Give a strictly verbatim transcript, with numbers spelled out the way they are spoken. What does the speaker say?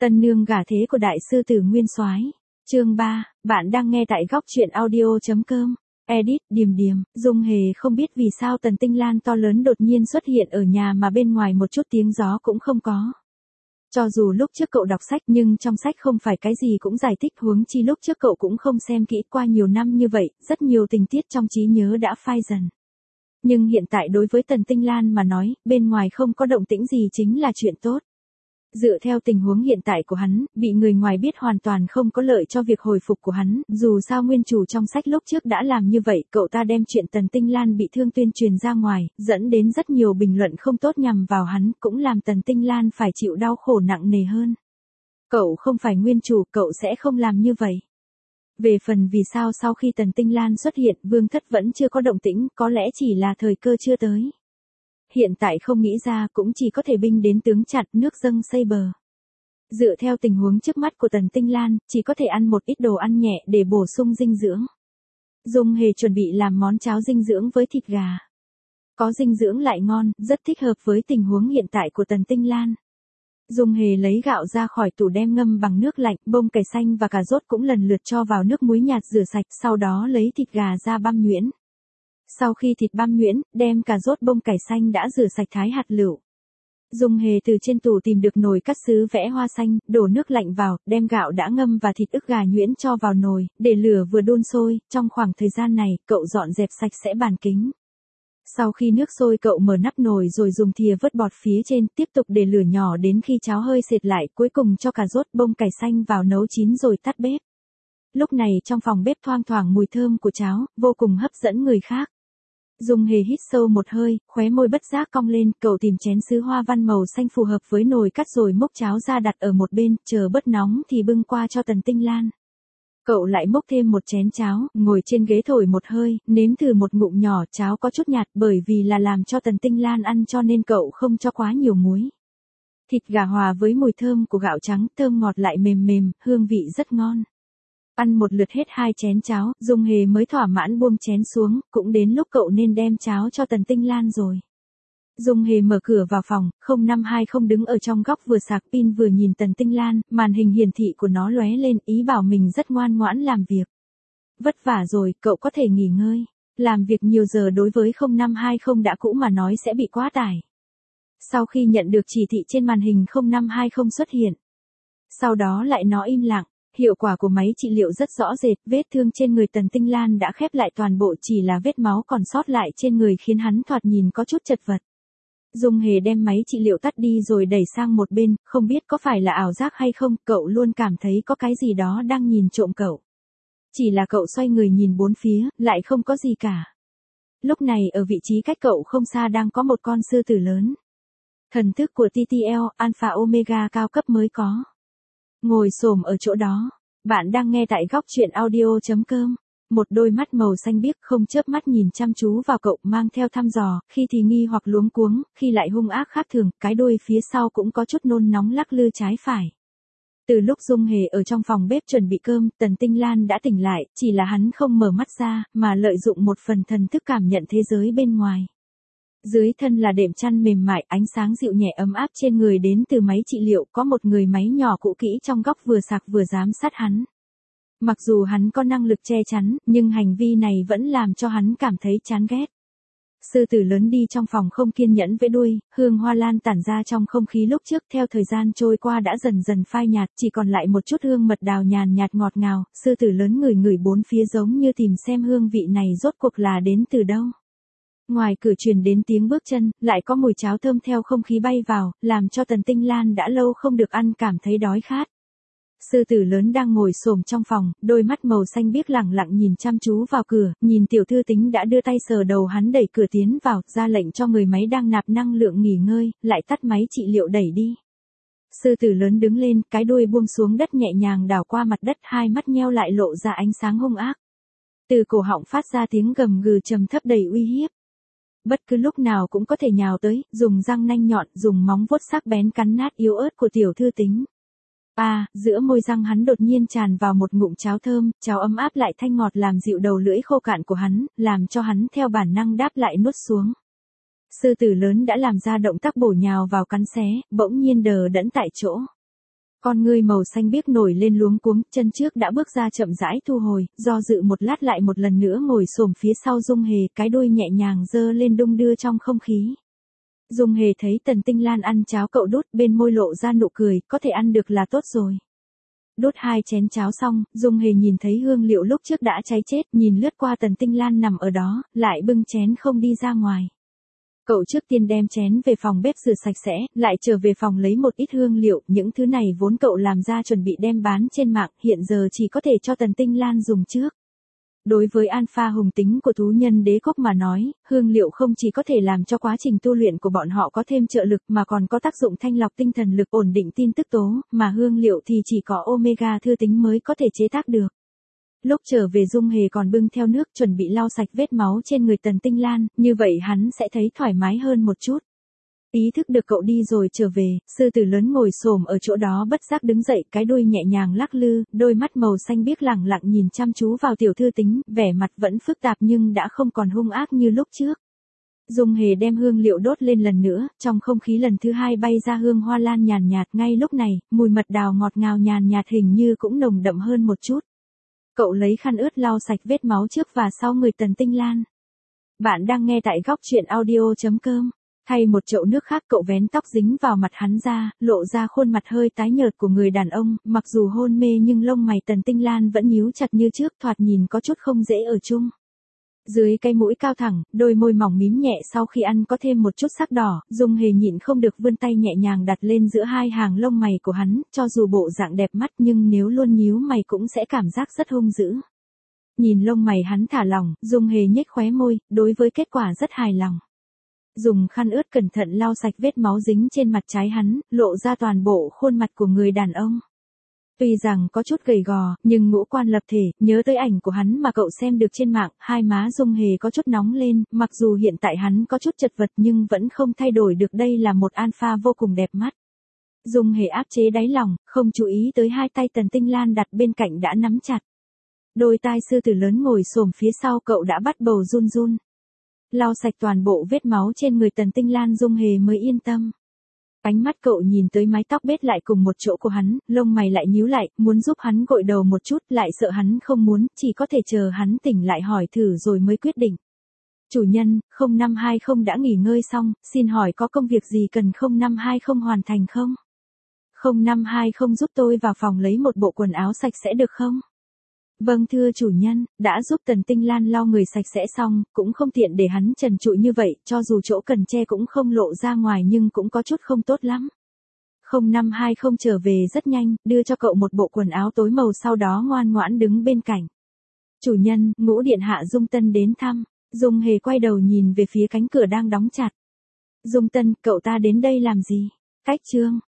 Tân nương gả thế của đại sư tử Nguyên Soái. Chương ba, bạn đang nghe tại góc truyện audio chấm com. Edit, Điềm Điềm, Dung Hề không biết vì sao Tần Tinh Lan to lớn đột nhiên xuất hiện ở nhà mà bên ngoài một chút tiếng gió cũng không có. Cho dù lúc trước cậu đọc sách nhưng trong sách không phải cái gì cũng giải thích, huống chi lúc trước cậu cũng không xem kỹ, qua nhiều năm như vậy, rất nhiều tình tiết trong trí nhớ đã phai dần. Nhưng hiện tại đối với Tần Tinh Lan mà nói, bên ngoài không có động tĩnh gì chính là chuyện tốt. Dựa theo tình huống hiện tại của hắn, bị người ngoài biết hoàn toàn không có lợi cho việc hồi phục của hắn, dù sao nguyên chủ trong sách lúc trước đã làm như vậy, cậu ta đem chuyện Tần Tinh Lan bị thương tuyên truyền ra ngoài, dẫn đến rất nhiều bình luận không tốt nhằm vào hắn, cũng làm Tần Tinh Lan phải chịu đau khổ nặng nề hơn. Cậu không phải nguyên chủ, cậu sẽ không làm như vậy. Về phần vì sao sau khi Tần Tinh Lan xuất hiện, Vương Thất vẫn chưa có động tĩnh, có lẽ chỉ là thời cơ chưa tới. Hiện tại không nghĩ ra, cũng chỉ có thể binh đến tướng chặn, nước dâng xây bờ. Dựa theo tình huống trước mắt của Tần Tinh Lan, chỉ có thể ăn một ít đồ ăn nhẹ để bổ sung dinh dưỡng. Dung Hề chuẩn bị làm món cháo dinh dưỡng với thịt gà. Có dinh dưỡng lại ngon, rất thích hợp với tình huống hiện tại của Tần Tinh Lan. Dung Hề lấy gạo ra khỏi tủ đem ngâm bằng nước lạnh, bông cải xanh và cà rốt cũng lần lượt cho vào nước muối nhạt rửa sạch, sau đó lấy thịt gà ra băm nhuyễn. Sau khi thịt băm nhuyễn, đem cà rốt bông cải xanh đã rửa sạch thái hạt lựu. Dung Hề từ trên tủ tìm được nồi cắt sứ vẽ hoa xanh, đổ nước lạnh vào, đem gạo đã ngâm và thịt ức gà nhuyễn cho vào nồi, để lửa vừa đun sôi, trong khoảng thời gian này, cậu dọn dẹp sạch sẽ bàn kính. Sau khi nước sôi cậu mở nắp nồi rồi dùng thìa vớt bọt phía trên, tiếp tục để lửa nhỏ đến khi cháo hơi sệt lại, cuối cùng cho cà rốt bông cải xanh vào nấu chín rồi tắt bếp. Lúc này trong phòng bếp thoang thoảng mùi thơm của cháo, vô cùng hấp dẫn người khác. Dung Hề hít sâu một hơi, khóe môi bất giác cong lên, cậu tìm chén sứ hoa văn màu xanh phù hợp với nồi cắt rồi múc cháo ra đặt ở một bên, chờ bớt nóng thì bưng qua cho Tần Tinh Lan. Cậu lại múc thêm một chén cháo, ngồi trên ghế thổi một hơi, nếm thử một ngụm nhỏ, cháo có chút nhạt bởi vì là làm cho Tần Tinh Lan ăn cho nên cậu không cho quá nhiều muối. Thịt gà hòa với mùi thơm của gạo trắng, thơm ngọt lại mềm mềm, hương vị rất ngon. Ăn một lượt hết hai chén cháo, Dung Hề mới thỏa mãn buông chén xuống, cũng đến lúc cậu nên đem cháo cho Tần Tinh Lan rồi. Dung Hề mở cửa vào phòng, không năm hai không đứng ở trong góc vừa sạc pin vừa nhìn Tần Tinh Lan, màn hình hiển thị của nó lóe lên, ý bảo mình rất ngoan ngoãn làm việc. Vất vả rồi, cậu có thể nghỉ ngơi. Làm việc nhiều giờ đối với không năm hai không đã cũ mà nói sẽ bị quá tải. Sau khi nhận được chỉ thị trên màn hình không năm hai không xuất hiện. Sau đó lại nó im lặng. Hiệu quả của máy trị liệu rất rõ rệt, vết thương trên người Tần Tinh Lan đã khép lại toàn bộ, chỉ là vết máu còn sót lại trên người khiến hắn thoạt nhìn có chút chật vật. Dung Hề đem máy trị liệu tắt đi rồi đẩy sang một bên, không biết có phải là ảo giác hay không, cậu luôn cảm thấy có cái gì đó đang nhìn trộm cậu. Chỉ là cậu xoay người nhìn bốn phía, lại không có gì cả. Lúc này ở vị trí cách cậu không xa đang có một con sư tử lớn. Thần thức của tê tê lờ, Alpha Omega cao cấp mới có. Ngồi xổm ở chỗ đó. Bạn đang nghe tại góc truyện audio chấm com. Một đôi mắt màu xanh biếc không chớp mắt nhìn chăm chú vào cậu, mang theo thăm dò, khi thì nghi hoặc luống cuống, khi lại hung ác khác thường, cái đuôi phía sau cũng có chút nôn nóng lắc lư trái phải. Từ lúc Dung Hề ở trong phòng bếp chuẩn bị cơm, Tần Tinh Lan đã tỉnh lại, chỉ là hắn không mở mắt ra, mà lợi dụng một phần thần thức cảm nhận thế giới bên ngoài. Dưới thân là đệm chăn mềm mại, ánh sáng dịu nhẹ ấm áp trên người đến từ máy trị liệu, có một người máy nhỏ cũ kỹ trong góc vừa sạc vừa giám sát hắn. Mặc dù hắn có năng lực che chắn, nhưng hành vi này vẫn làm cho hắn cảm thấy chán ghét. Sư tử lớn đi trong phòng không kiên nhẫn vẫy đuôi, hương hoa lan tản ra trong không khí lúc trước theo thời gian trôi qua đã dần dần phai nhạt, chỉ còn lại một chút hương mật đào nhàn nhạt ngọt ngào, sư tử lớn ngửi ngửi bốn phía giống như tìm xem hương vị này rốt cuộc là đến từ đâu. Ngoài cửa truyền đến tiếng bước chân, lại có mùi cháo thơm theo không khí bay vào, làm cho Tần Tinh Lan đã lâu không được ăn cảm thấy đói khát. Sư tử lớn đang ngồi xổm trong phòng, đôi mắt màu xanh biếc lẳng lặng nhìn chăm chú vào cửa, nhìn Tiểu Thư Tính đã đưa tay sờ đầu hắn đẩy cửa tiến vào, ra lệnh cho người máy đang nạp năng lượng nghỉ ngơi, lại tắt máy trị liệu đẩy đi. Sư tử lớn đứng lên, cái đuôi buông xuống đất nhẹ nhàng đảo qua mặt đất, hai mắt nheo lại lộ ra ánh sáng hung ác. Từ cổ họng phát ra tiếng gầm gừ trầm thấp đầy uy hiếp. Bất cứ lúc nào cũng có thể nhào tới, dùng răng nanh nhọn, dùng móng vuốt sắc bén cắn nát yếu ớt của Tiểu Thư Tính. À, giữa môi răng hắn đột nhiên tràn vào một ngụm cháo thơm, cháo ấm áp lại thanh ngọt làm dịu đầu lưỡi khô cạn của hắn, làm cho hắn theo bản năng đáp lại nuốt xuống. Sư tử lớn đã làm ra động tác bổ nhào vào cắn xé, bỗng nhiên đờ đẫn tại chỗ. Con ngươi màu xanh biếc nổi lên luống cuống, chân trước đã bước ra chậm rãi thu hồi, do dự một lát lại một lần nữa ngồi xổm phía sau Dung Hề, cái đuôi nhẹ nhàng giơ lên đung đưa trong không khí. Dung Hề thấy Tần Tinh Lan ăn cháo cậu đút, bên môi lộ ra nụ cười, có thể ăn được là tốt rồi. Đút hai chén cháo xong, Dung Hề nhìn thấy hương liệu lúc trước đã cháy chết, nhìn lướt qua Tần Tinh Lan nằm ở đó, lại bưng chén không đi ra ngoài. Cậu trước tiên đem chén về phòng bếp rửa sạch sẽ, lại trở về phòng lấy một ít hương liệu, những thứ này vốn cậu làm ra chuẩn bị đem bán trên mạng, hiện giờ chỉ có thể cho Tần Tinh Lan dùng trước. Đối với alpha hùng tính của thú nhân đế quốc mà nói, hương liệu không chỉ có thể làm cho quá trình tu luyện của bọn họ có thêm trợ lực mà còn có tác dụng thanh lọc tinh thần lực, ổn định tin tức tố, mà hương liệu thì chỉ có omega thư tính mới có thể chế tác được. Lúc trở về Dung Hề còn bưng theo nước chuẩn bị lau sạch vết máu trên người Tần Tinh Lan, như vậy hắn sẽ thấy thoải mái hơn một chút. Ý thức được cậu đi rồi trở về, sư tử lớn ngồi xổm ở chỗ đó bất giác đứng dậy, cái đuôi nhẹ nhàng lắc lư, đôi mắt màu xanh biếc lẳng lặng nhìn chăm chú vào tiểu thư tính, vẻ mặt vẫn phức tạp nhưng đã không còn hung ác như lúc trước. Dung Hề đem hương liệu đốt lên lần nữa, trong không khí lần thứ hai bay ra hương hoa lan nhàn nhạt, ngay lúc này, mùi mật đào ngọt ngào nhàn nhạt hình như cũng nồng đậm hơn một chút. Cậu lấy khăn ướt lau sạch vết máu trước và sau người Tần Tinh Lan. Bạn đang nghe tại góc truyện audio chấm com. Thay một chậu nước khác cậu vén tóc dính vào mặt hắn ra, lộ ra khuôn mặt hơi tái nhợt của người đàn ông, mặc dù hôn mê nhưng lông mày Tần Tinh Lan vẫn nhíu chặt như trước, thoạt nhìn có chút không dễ ở chung. Dưới cái mũi cao thẳng, đôi môi mỏng mím nhẹ sau khi ăn có thêm một chút sắc đỏ, Dung Hề nhịn không được vươn tay nhẹ nhàng đặt lên giữa hai hàng lông mày của hắn, cho dù bộ dạng đẹp mắt nhưng nếu luôn nhíu mày cũng sẽ cảm giác rất hung dữ. Nhìn lông mày hắn thả lỏng, Dung Hề nhếch khóe môi, đối với kết quả rất hài lòng. Dùng khăn ướt cẩn thận lau sạch vết máu dính trên mặt trái hắn, lộ ra toàn bộ khuôn mặt của người đàn ông. Tuy rằng có chút gầy gò, nhưng ngũ quan lập thể, nhớ tới ảnh của hắn mà cậu xem được trên mạng, hai má Dung Hề có chút nóng lên, mặc dù hiện tại hắn có chút chật vật nhưng vẫn không thay đổi được đây là một alpha vô cùng đẹp mắt. Dung Hề áp chế đáy lòng, không chú ý tới hai tay Tần Tinh Lan đặt bên cạnh đã nắm chặt. Đôi tai sư tử lớn ngồi xổm phía sau cậu đã bắt đầu run run. Lau sạch toàn bộ vết máu trên người Tần Tinh Lan, Dung Hề mới yên tâm. Ánh mắt cậu nhìn tới mái tóc bết lại cùng một chỗ của hắn, lông mày lại nhíu lại, muốn giúp hắn gội đầu một chút, lại sợ hắn không muốn, chỉ có thể chờ hắn tỉnh lại hỏi thử rồi mới quyết định. Chủ nhân, không năm hai không đã nghỉ ngơi xong, xin hỏi có công việc gì cần không năm hai không hoàn thành không? không năm hai không giúp tôi vào phòng lấy một bộ quần áo sạch sẽ được không? Vâng thưa chủ nhân, đã giúp Tần Tinh Lan lau người sạch sẽ xong, cũng không tiện để hắn trần trụi như vậy, cho dù chỗ cần che cũng không lộ ra ngoài nhưng cũng có chút không tốt lắm. không năm hai không trở về rất nhanh, đưa cho cậu một bộ quần áo tối màu sau đó ngoan ngoãn đứng bên cạnh. Chủ nhân, Ngũ điện hạ Dung Tân đến thăm. Dung Hề quay đầu nhìn về phía cánh cửa đang đóng chặt. Dung Tân, cậu ta đến đây làm gì? Cách chương.